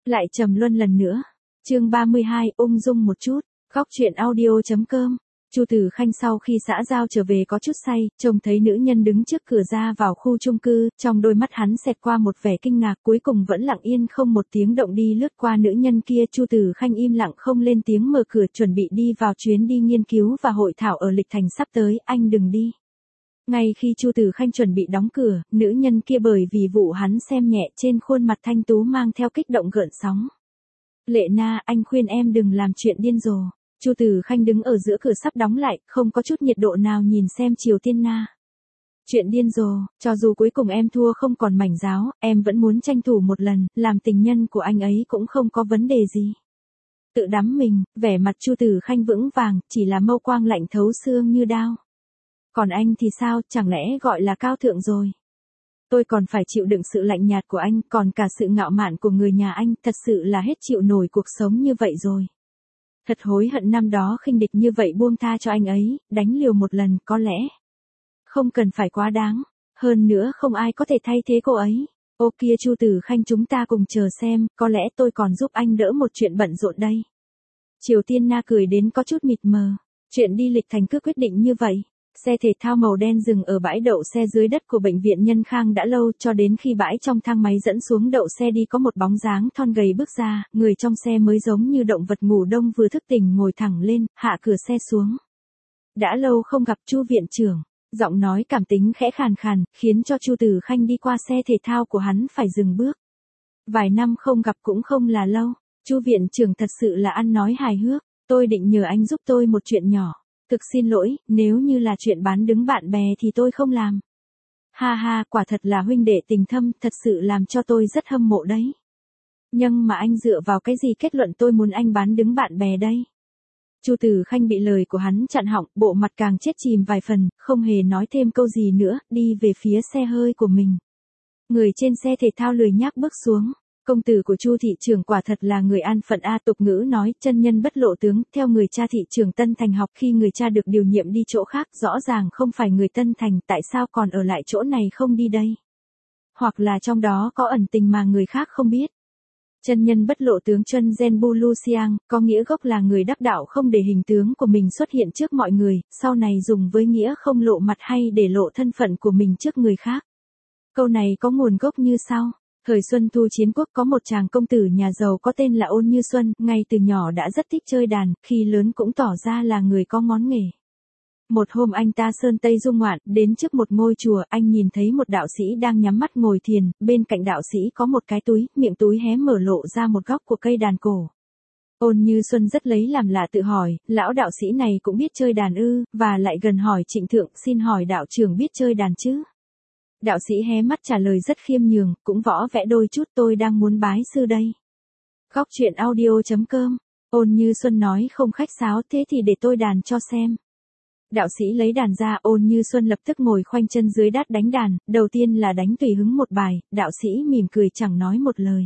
Lại trầm luân lần nữa. Chương 32, ung dung một chút. Góc truyện audio.com. Chu Tử Khanh sau khi xã giao trở về có chút say, trông thấy nữ nhân đứng trước cửa ra vào khu chung cư, trong đôi mắt hắn xẹt qua một vẻ kinh ngạc, cuối cùng vẫn lặng yên không một tiếng động đi lướt qua nữ nhân kia. Chu Tử Khanh im lặng không lên tiếng mở cửa chuẩn bị đi vào chuyến đi nghiên cứu và hội thảo ở Lịch Thành sắp tới. Anh đừng đi. Ngay khi Chu Tử Khanh chuẩn bị đóng cửa, nữ nhân kia bởi vì vụ hắn xem nhẹ trên khuôn mặt thanh tú mang theo kích động gợn sóng. Lệ Na, anh khuyên em đừng làm chuyện điên rồ. Chu Tử Khanh đứng ở giữa cửa sắp đóng lại, không có chút nhiệt độ nào nhìn xem Triều Tiên Na. Chuyện điên rồ, cho dù cuối cùng em thua không còn mảnh giáo, em vẫn muốn tranh thủ một lần, làm tình nhân của anh ấy cũng không có vấn đề gì. Tự đắm mình, vẻ mặt Chu Tử Khanh vững vàng, chỉ là mâu quang lạnh thấu xương như đao. Còn anh thì sao, chẳng lẽ gọi là cao thượng rồi? Tôi còn phải chịu đựng sự lạnh nhạt của anh, còn cả sự ngạo mạn của người nhà anh, thật sự là hết chịu nổi cuộc sống như vậy rồi. Thật hối hận năm đó khinh địch như vậy buông tha cho anh ấy, đánh liều một lần có lẽ. Không cần phải quá đáng, hơn nữa không ai có thể thay thế cô ấy. Ô kia Chu Tử Khanh, chúng ta cùng chờ xem, có lẽ tôi còn giúp anh đỡ một chuyện bận rộn đây. Triều Tiên Na cười đến có chút mịt mờ, chuyện đi Lịch Thành cứ quyết định như vậy. Xe thể thao màu đen dừng ở bãi đậu xe dưới đất của bệnh viện Nhân Khang đã lâu, cho đến khi bãi trong thang máy dẫn xuống đậu xe đi có một bóng dáng thon gầy bước ra, người trong xe mới giống như động vật ngủ đông vừa thức tỉnh ngồi thẳng lên, hạ cửa xe xuống. Đã lâu không gặp Chu viện trưởng, giọng nói cảm tính khẽ khàn khàn, khiến cho Chu Tử Khanh đi qua xe thể thao của hắn phải dừng bước. Vài năm không gặp cũng không là lâu, Chu viện trưởng thật sự là ăn nói hài hước, tôi định nhờ anh giúp tôi một chuyện nhỏ. Thực xin lỗi, nếu như là chuyện bán đứng bạn bè thì tôi không làm. Ha ha, quả thật là huynh đệ tình thâm, thật sự làm cho tôi rất hâm mộ đấy. Nhưng mà anh dựa vào cái gì kết luận tôi muốn anh bán đứng bạn bè đây? Chu Tử Khanh bị lời của hắn chặn họng, bộ mặt càng chết chìm vài phần, không hề nói thêm câu gì nữa, đi về phía xe hơi của mình. Người trên xe thể thao lười nhác bước xuống. Công tử của Chu thị trưởng quả thật là người an phận a, tục ngữ nói, chân nhân bất lộ tướng, theo người cha thị trưởng Tân Thành học khi người cha được điều nhiệm đi chỗ khác, rõ ràng không phải người Tân Thành, tại sao còn ở lại chỗ này không đi đây? Hoặc là trong đó có ẩn tình mà người khác không biết. Chân nhân bất lộ tướng Chân Gen Bu Lu Siang, có nghĩa gốc là người đắc đạo không để hình tướng của mình xuất hiện trước mọi người, sau này dùng với nghĩa không lộ mặt hay để lộ thân phận của mình trước người khác. Câu này có nguồn gốc như sau. Thời Xuân Thu Chiến Quốc có một chàng công tử nhà giàu có tên là Ôn Như Xuân, ngay từ nhỏ đã rất thích chơi đàn, khi lớn cũng tỏ ra là người có ngón nghề. Một hôm anh ta sơn tây du ngoạn, đến trước một ngôi chùa, anh nhìn thấy một đạo sĩ đang nhắm mắt ngồi thiền, bên cạnh đạo sĩ có một cái túi, miệng túi hé mở lộ ra một góc của cây đàn cổ. Ôn Như Xuân rất lấy làm lạ tự hỏi, lão đạo sĩ này cũng biết chơi đàn ư, và lại gần hỏi Trịnh Thượng, xin hỏi đạo trưởng biết chơi đàn chứ? Đạo sĩ hé mắt trả lời rất khiêm nhường, cũng võ vẽ đôi chút, tôi đang muốn bái sư đây. Góc truyện audio.com. Ôn Như Xuân nói không khách sáo, thế thì để tôi đàn cho xem. Đạo sĩ lấy đàn ra, Ôn Như Xuân lập tức ngồi khoanh chân dưới đất đánh đàn, đầu tiên là đánh tùy hứng một bài, đạo sĩ mỉm cười chẳng nói một lời.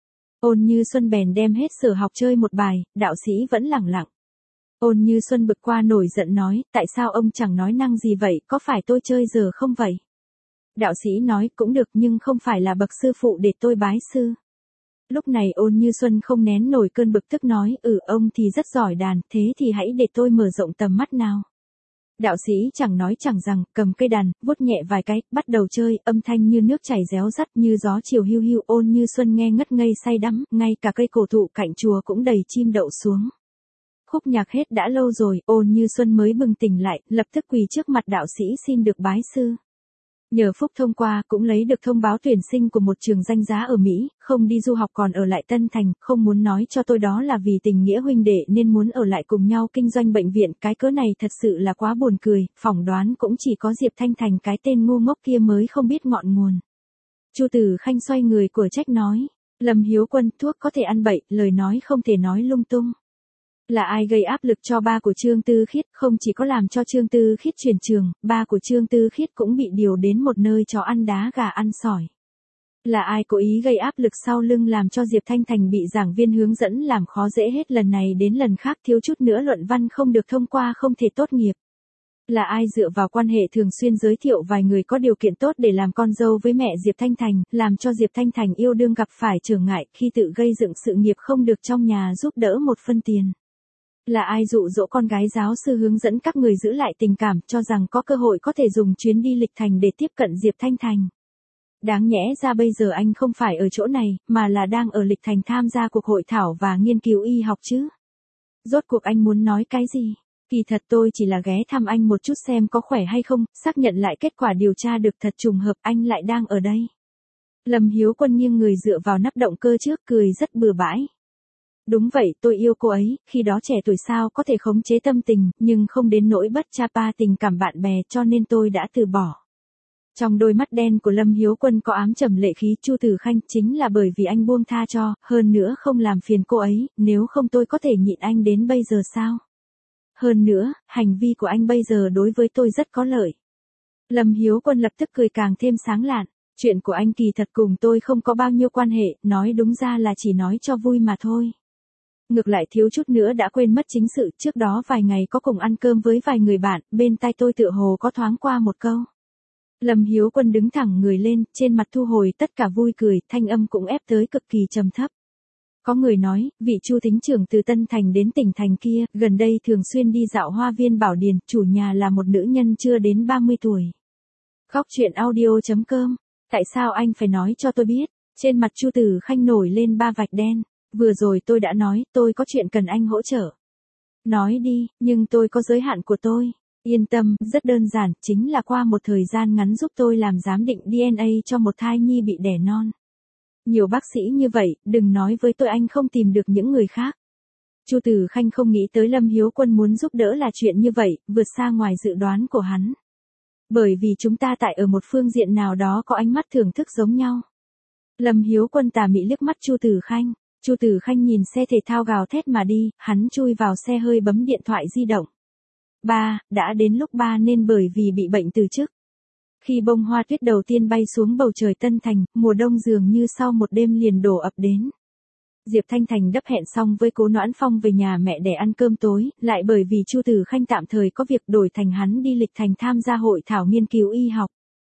Ôn Như Xuân bèn đem hết sở học chơi một bài, đạo sĩ vẫn lẳng lặng. Ôn Như Xuân bực qua nổi giận nói, tại sao ông chẳng nói năng gì vậy, có phải tôi chơi giờ không vậy? Đạo sĩ nói, cũng được nhưng không phải là bậc sư phụ để tôi bái sư. Lúc này Ôn Như Xuân không nén nổi cơn bực tức nói, ông thì rất giỏi đàn, thế thì hãy để tôi mở rộng tầm mắt nào. Đạo sĩ chẳng nói chẳng rằng, cầm cây đàn, vuốt nhẹ vài cái, bắt đầu chơi, âm thanh như nước chảy réo rắt như gió chiều hiu hiu. Ôn Như Xuân nghe ngất ngây say đắm, ngay cả cây cổ thụ cạnh chùa cũng đầy chim đậu xuống. Khúc nhạc hết đã lâu rồi, Ôn Như Xuân mới bừng tỉnh lại, lập tức quỳ trước mặt đạo sĩ xin được bái sư. Nhờ phúc thông qua, cũng lấy được thông báo tuyển sinh của một trường danh giá ở Mỹ, không đi du học còn ở lại Tân Thành, không muốn nói cho tôi đó là vì tình nghĩa huynh đệ nên muốn ở lại cùng nhau kinh doanh bệnh viện, cái cớ này thật sự là quá buồn cười, phỏng đoán cũng chỉ có Diệp Thanh Thành cái tên ngu ngốc kia mới không biết ngọn nguồn. Chu Tử Khanh xoay người của trách nói, Lâm Hiếu Quân, thuốc có thể ăn bậy, lời nói không thể nói lung tung. Là ai gây áp lực cho ba của Trương Tư Khiết, không chỉ có làm cho Trương Tư Khiết chuyển trường, ba của Trương Tư Khiết cũng bị điều đến một nơi chó ăn đá gà ăn sỏi. Là ai cố ý gây áp lực sau lưng làm cho Diệp Thanh Thành bị giảng viên hướng dẫn làm khó dễ hết lần này đến lần khác, thiếu chút nữa luận văn không được thông qua không thể tốt nghiệp. Là ai dựa vào quan hệ thường xuyên giới thiệu vài người có điều kiện tốt để làm con dâu với mẹ Diệp Thanh Thành, làm cho Diệp Thanh Thành yêu đương gặp phải trở ngại khi tự gây dựng sự nghiệp không được trong nhà giúp đỡ một phân tiền. Là ai dụ dỗ con gái giáo sư hướng dẫn các người giữ lại tình cảm cho rằng có cơ hội có thể dùng chuyến đi lịch thành để tiếp cận Diệp Thanh Thành. Đáng nhẽ ra bây giờ anh không phải ở chỗ này, mà là đang ở lịch thành tham gia cuộc hội thảo và nghiên cứu y học chứ. Rốt cuộc anh muốn nói cái gì? Kỳ thật tôi chỉ là ghé thăm anh một chút xem có khỏe hay không, xác nhận lại kết quả điều tra được thật trùng hợp anh lại đang ở đây. Lâm Hiếu Quân nghiêng người dựa vào nắp động cơ trước cười rất bừa bãi. Đúng vậy, tôi yêu cô ấy, khi đó trẻ tuổi sao có thể khống chế tâm tình, nhưng không đến nỗi bất cha pa tình cảm bạn bè cho nên tôi đã từ bỏ. Trong đôi mắt đen của Lâm Hiếu Quân có ám trầm lệ khí. Chu Tử Khanh, chính là bởi vì anh buông tha cho, hơn nữa không làm phiền cô ấy, nếu không tôi có thể nhịn anh đến bây giờ sao? Hơn nữa, hành vi của anh bây giờ đối với tôi rất có lợi. Lâm Hiếu Quân lập tức cười càng thêm sáng lạn. Chuyện của anh kỳ thật cùng tôi không có bao nhiêu quan hệ, nói đúng ra là chỉ nói cho vui mà thôi. Ngược lại thiếu chút nữa đã quên mất chính sự, trước đó vài ngày có cùng ăn cơm với vài người bạn, bên tai tôi tựa hồ có thoáng qua một câu. Lâm Hiếu Quân đứng thẳng người lên, trên mặt thu hồi tất cả vui cười, thanh âm cũng ép tới cực kỳ trầm thấp. Có người nói, vị Chu thính trưởng từ Tân Thành đến tỉnh thành kia, gần đây thường xuyên đi dạo hoa viên Bảo Điền, chủ nhà là một nữ nhân chưa đến 30 tuổi. Góc truyện audio.com. Tại sao anh phải nói cho tôi biết? Trên mặt Chu Tử Khanh nổi lên ba vạch đen. Vừa rồi tôi đã nói, tôi có chuyện cần anh hỗ trợ. Nói đi, nhưng tôi có giới hạn của tôi. Yên tâm, rất đơn giản, chính là qua một thời gian ngắn giúp tôi làm giám định DNA cho một thai nhi bị đẻ non. Nhiều bác sĩ như vậy, đừng nói với tôi anh không tìm được những người khác. Chu Tử Khanh không nghĩ tới Lâm Hiếu Quân muốn giúp đỡ là chuyện như vậy, vượt xa ngoài dự đoán của hắn. Bởi vì chúng ta tại ở một phương diện nào đó có ánh mắt thưởng thức giống nhau. Lâm Hiếu Quân tà mị liếc mắt Chu Tử Khanh. Chu Tử Khanh nhìn xe thể thao gào thét mà đi, hắn chui vào xe hơi bấm điện thoại di động. Ba, đã đến lúc ba nên bởi vì bị bệnh từ chức. Khi bông hoa tuyết đầu tiên bay xuống bầu trời Tân Thành, mùa đông dường như sau một đêm liền đổ ập đến. Diệp Thanh Thành đắp hẹn xong với Cố Noãn Phong về nhà mẹ để ăn cơm tối, lại bởi vì Chu Tử Khanh tạm thời có việc đổi thành hắn đi lịch thành tham gia hội thảo nghiên cứu y học.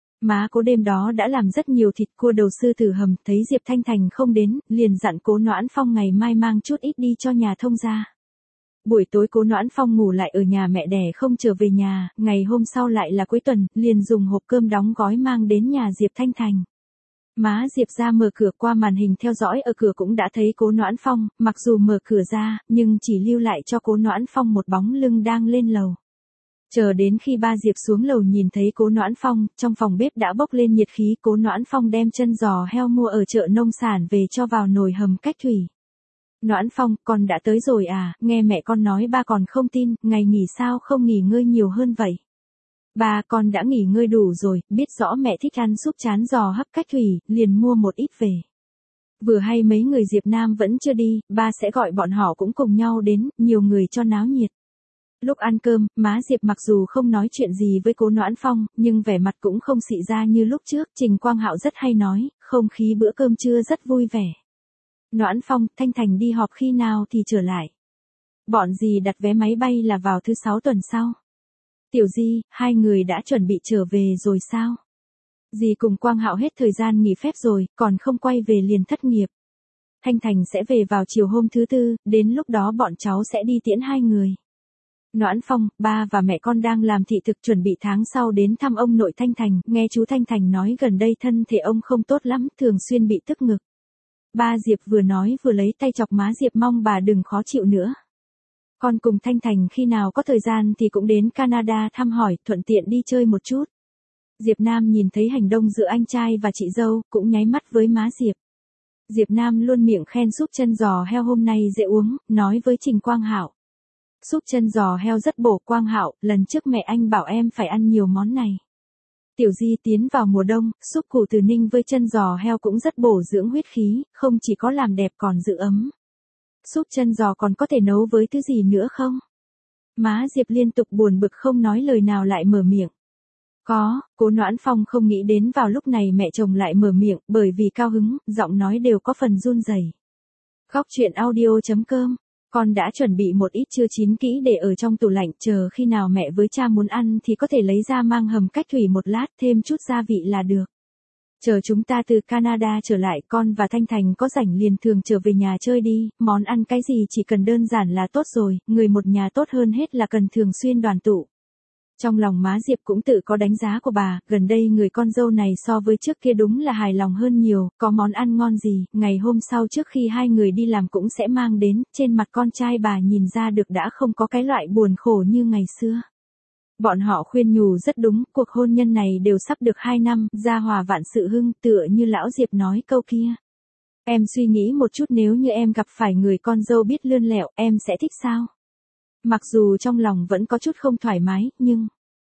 Má Cố đêm đó đã làm rất nhiều thịt cua đầu sư tử hầm, thấy Diệp Thanh Thành không đến, liền dặn Cố Noãn Phong ngày mai mang chút ít đi cho nhà thông gia. Buổi tối Cố Noãn Phong ngủ lại ở nhà mẹ đẻ không trở về nhà, ngày hôm sau lại là cuối tuần, liền dùng hộp cơm đóng gói mang đến nhà Diệp Thanh Thành. Má Diệp ra mở cửa, qua màn hình theo dõi ở cửa cũng đã thấy Cố Noãn Phong, mặc dù mở cửa ra, nhưng chỉ lưu lại cho Cố Noãn Phong một bóng lưng đang lên lầu. Chờ đến khi ba Diệp xuống lầu nhìn thấy Cố Noãn Phong, trong phòng bếp đã bốc lên nhiệt khí. Cố Noãn Phong đem chân giò heo mua ở chợ nông sản về cho vào nồi hầm cách thủy. Noãn Phong, con đã tới rồi à, nghe mẹ con nói ba còn không tin, ngày nghỉ sao không nghỉ ngơi nhiều hơn vậy? Ba, con đã nghỉ ngơi đủ rồi, biết rõ mẹ thích ăn súp chán giò hấp cách thủy, liền mua một ít về. Vừa hay mấy người Diệp Nam vẫn chưa đi, ba sẽ gọi bọn họ cũng cùng nhau đến, nhiều người cho náo nhiệt. Lúc ăn cơm, má Diệp mặc dù không nói chuyện gì với Cố Noãn Phong, nhưng vẻ mặt cũng không xị ra như lúc trước. Trình Quang Hạo rất hay nói, không khí bữa cơm trưa rất vui vẻ. Noãn Phong, Thanh Thành đi họp khi nào thì trở lại? Bọn dì đặt vé máy bay là vào thứ 6 tuần sau. Tiểu Di, hai người đã chuẩn bị trở về rồi sao? Dì cùng Quang Hạo hết thời gian nghỉ phép rồi, còn không quay về liền thất nghiệp. Thanh Thành sẽ về vào chiều hôm thứ Tư, đến lúc đó bọn cháu sẽ đi tiễn hai người. Noãn Phong, ba và mẹ con đang làm thị thực chuẩn bị tháng sau đến thăm ông nội Thanh Thành, nghe chú Thanh Thành nói gần đây thân thể ông không tốt lắm, thường xuyên bị tức ngực. Ba Diệp vừa nói vừa lấy tay chọc má Diệp mong bà đừng khó chịu nữa. Con cùng Thanh Thành khi nào có thời gian thì cũng đến Canada thăm hỏi, thuận tiện đi chơi một chút. Diệp Nam nhìn thấy hành động giữa anh trai và chị dâu, cũng nháy mắt với má Diệp. Diệp Nam luôn miệng khen súp chân giò heo hôm nay dễ uống, nói với Trình Quang Hạo. Súp chân giò heo rất bổ. Quang Hạo, lần trước mẹ anh bảo em phải ăn nhiều món này. Tiểu Di, tiến vào mùa đông, súp củ từ ninh với chân giò heo cũng rất bổ dưỡng huyết khí, không chỉ có làm đẹp còn giữ ấm. Súp chân giò còn có thể nấu với thứ gì nữa không? Má Diệp liên tục buồn bực không nói lời nào lại mở miệng. Có, Cố Noãn Phong không nghĩ đến vào lúc này mẹ chồng lại mở miệng, bởi vì cao hứng, giọng nói đều có phần run rẩy. Góc truyện audio.com Con đã chuẩn bị một ít chưa chín kỹ để ở trong tủ lạnh, chờ khi nào mẹ với cha muốn ăn thì có thể lấy ra mang hầm cách thủy một lát, thêm chút gia vị là được. Chờ chúng ta từ Canada trở lại, con và Thanh Thành có rảnh liền thường trở về nhà chơi đi, món ăn cái gì chỉ cần đơn giản là tốt rồi, người một nhà tốt hơn hết là cần thường xuyên đoàn tụ. Trong lòng má Diệp cũng tự có đánh giá của bà, gần đây người con dâu này so với trước kia đúng là hài lòng hơn nhiều, có món ăn ngon gì, ngày hôm sau trước khi hai người đi làm cũng sẽ mang đến, trên mặt con trai bà nhìn ra được đã không có cái loại buồn khổ như ngày xưa. Bọn họ khuyên nhủ rất đúng, cuộc hôn nhân này đều sắp được 2 năm, gia hòa vạn sự hưng, tựa như lão Diệp nói câu kia. Em suy nghĩ một chút, nếu như em gặp phải người con dâu biết lươn lẹo, em sẽ thích sao? Mặc dù trong lòng vẫn có chút không thoải mái, nhưng...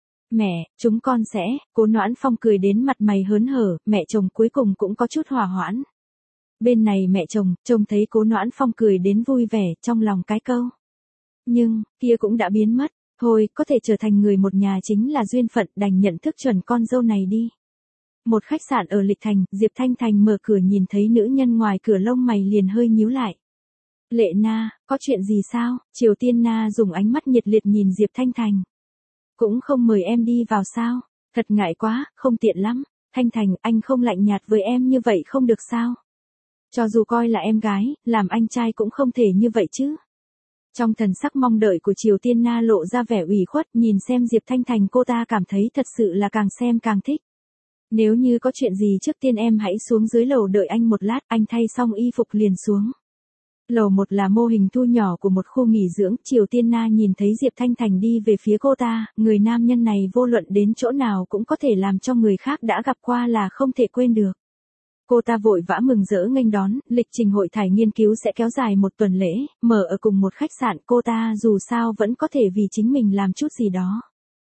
Mẹ, chúng con sẽ, Cố Noãn Phong cười đến mặt mày hớn hở, mẹ chồng cuối cùng cũng có chút hòa hoãn. Bên này mẹ chồng, trông thấy Cố Noãn Phong cười đến vui vẻ, trong lòng cái câu. Nhưng, kia cũng đã biến mất, thôi, có thể trở thành người một nhà chính là duyên phận, đành nhận thức chuẩn con dâu này đi. Một khách sạn ở Lịch Thành, Diệp Thanh Thành mở cửa nhìn thấy nữ nhân ngoài cửa, lông mày liền hơi nhíu lại. Lệ Na, có chuyện gì sao? Triều Tiên Na dùng ánh mắt nhiệt liệt nhìn Diệp Thanh Thành. Cũng không mời em đi vào sao? Thật ngại quá, không tiện lắm. Thanh Thành, anh không lạnh nhạt với em như vậy không được sao? Cho dù coi là em gái, làm anh trai cũng không thể như vậy chứ. Trong thần sắc mong đợi của Triều Tiên Na lộ ra vẻ ủy khuất, nhìn xem Diệp Thanh Thành, cô ta cảm thấy thật sự là càng xem càng thích. Nếu như có chuyện gì trước tiên em hãy xuống dưới lầu đợi anh một lát, anh thay xong y phục liền xuống. Lầu 1 là mô hình thu nhỏ của một khu nghỉ dưỡng, Triều Tiên Na nhìn thấy Diệp Thanh Thành đi về phía cô ta, người nam nhân này vô luận đến chỗ nào cũng có thể làm cho người khác đã gặp qua là không thể quên được. Cô ta vội vã mừng rỡ nghênh đón, lịch trình hội thảo nghiên cứu sẽ kéo dài 1 tuần lễ, mở ở cùng một khách sạn, cô ta dù sao vẫn có thể vì chính mình làm chút gì đó.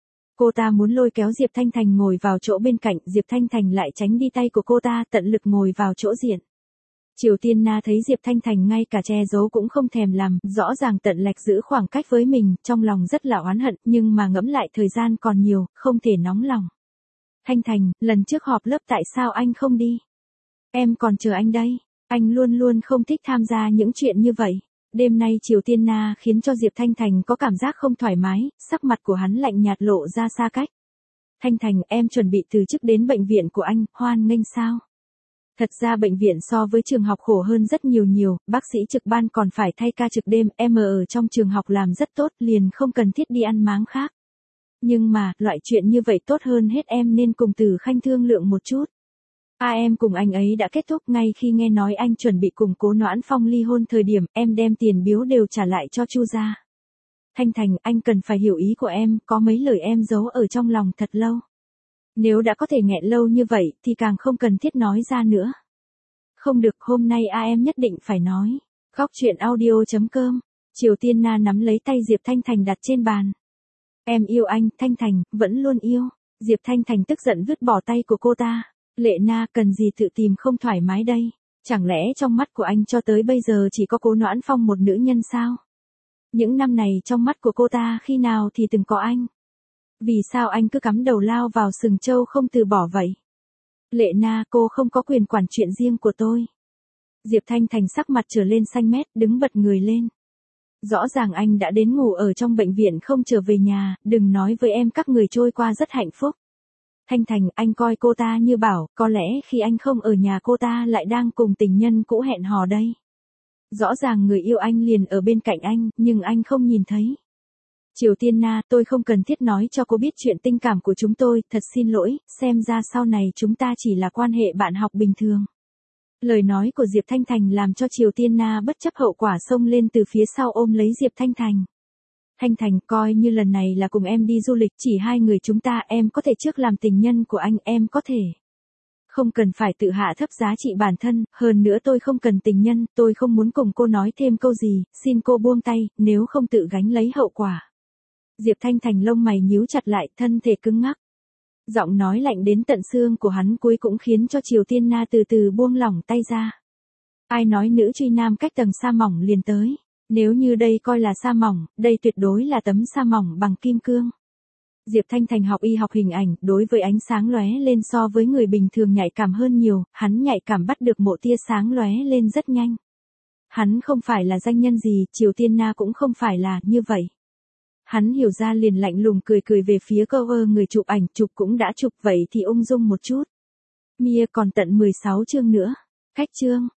Cô ta muốn lôi kéo Diệp Thanh Thành ngồi vào chỗ bên cạnh, Diệp Thanh Thành lại tránh đi tay của cô ta, tận lực ngồi vào chỗ diện. Triều Tiên Na thấy Diệp Thanh Thành ngay cả che giấu cũng không thèm làm, rõ ràng tận lệch giữ khoảng cách với mình, trong lòng rất là oán hận, nhưng mà ngẫm lại thời gian còn nhiều, không thể nóng lòng. Thanh Thành, lần trước họp lớp tại sao anh không đi? Em còn chờ anh đây, anh luôn luôn không thích tham gia những chuyện như vậy. Đêm nay Triều Tiên Na khiến cho Diệp Thanh Thành có cảm giác không thoải mái, sắc mặt của hắn lạnh nhạt lộ ra xa cách. Thanh Thành, em chuẩn bị từ chức đến bệnh viện của anh, hoan nghênh sao? Thật ra bệnh viện so với trường học khổ hơn rất nhiều, bác sĩ trực ban còn phải thay ca trực đêm, em ở trong trường học làm rất tốt, liền không cần thiết đi ăn máng khác. Nhưng mà, loại chuyện như vậy tốt hơn hết em nên cùng Từ Khanh thương lượng một chút. Em cùng anh ấy đã kết thúc, ngay khi nghe nói anh chuẩn bị cùng Cố Noãn Phong ly hôn thời điểm, em đem tiền biếu đều trả lại cho Chu gia. Thanh Thành, anh cần phải hiểu ý của em, có mấy lời em giấu ở trong lòng thật lâu. Nếu đã có thể nghẹn lâu như vậy, thì càng không cần thiết nói ra nữa. Không được, hôm nay em nhất định phải nói. Góc truyện audio.com. Triều Tiên Na nắm lấy tay Diệp Thanh Thành đặt trên bàn. Em yêu anh, Thanh Thành, vẫn luôn yêu. Diệp Thanh Thành tức giận vứt bỏ tay của cô ta. Lệ Na, cần gì tự tìm không thoải mái đây? Chẳng lẽ trong mắt của anh cho tới bây giờ chỉ có Cố Noãn Phong một nữ nhân sao? Những năm này trong mắt của cô ta khi nào thì từng có anh? Vì sao anh cứ cắm đầu lao vào sừng trâu không từ bỏ vậy? Lệ Na, cô không có quyền quản chuyện riêng của tôi. Diệp Thanh Thành sắc mặt trở lên xanh mét, đứng bật người lên. Rõ ràng anh đã đến ngủ ở trong bệnh viện không trở về nhà, đừng nói với em các người trôi qua rất hạnh phúc. Thanh Thành, anh coi cô ta như bảo, có lẽ khi anh không ở nhà cô ta lại đang cùng tình nhân cũ hẹn hò đây. Rõ ràng người yêu anh liền ở bên cạnh anh, nhưng anh không nhìn thấy. Triều Tiên Na, tôi không cần thiết nói cho cô biết chuyện tình cảm của chúng tôi, thật xin lỗi, xem ra sau này chúng ta chỉ là quan hệ bạn học bình thường. Lời nói của Diệp Thanh Thành làm cho Triều Tiên Na bất chấp hậu quả xông lên từ phía sau ôm lấy Diệp Thanh Thành. Thanh Thành, coi như lần này là cùng em đi du lịch, chỉ hai người chúng ta, em có thể trước làm tình nhân của anh, em có thể. Không cần phải tự hạ thấp giá trị bản thân, hơn nữa tôi không cần tình nhân, tôi không muốn cùng cô nói thêm câu gì, xin cô buông tay, nếu không tự gánh lấy hậu quả. Diệp Thanh Thành lông mày nhíu chặt lại, thân thể cứng ngắc. Giọng nói lạnh đến tận xương của hắn cuối cũng khiến cho Triều Tiên Na từ từ buông lỏng tay ra. Ai nói nữ truy nam cách tầng sa mỏng liền tới. Nếu như đây coi là sa mỏng, đây tuyệt đối là tấm sa mỏng bằng kim cương. Diệp Thanh Thành học y học hình ảnh, đối với ánh sáng lóe lên so với người bình thường nhạy cảm hơn nhiều, hắn nhạy cảm bắt được một tia sáng lóe lên rất nhanh. Hắn không phải là danh nhân gì, Triều Tiên Na cũng không phải là như vậy. Hắn hiểu ra liền lạnh lùng cười về phía cover người chụp ảnh, chụp cũng đã chụp vậy thì ung dung một chút. Mia còn tận 16 chương nữa. Cách chương.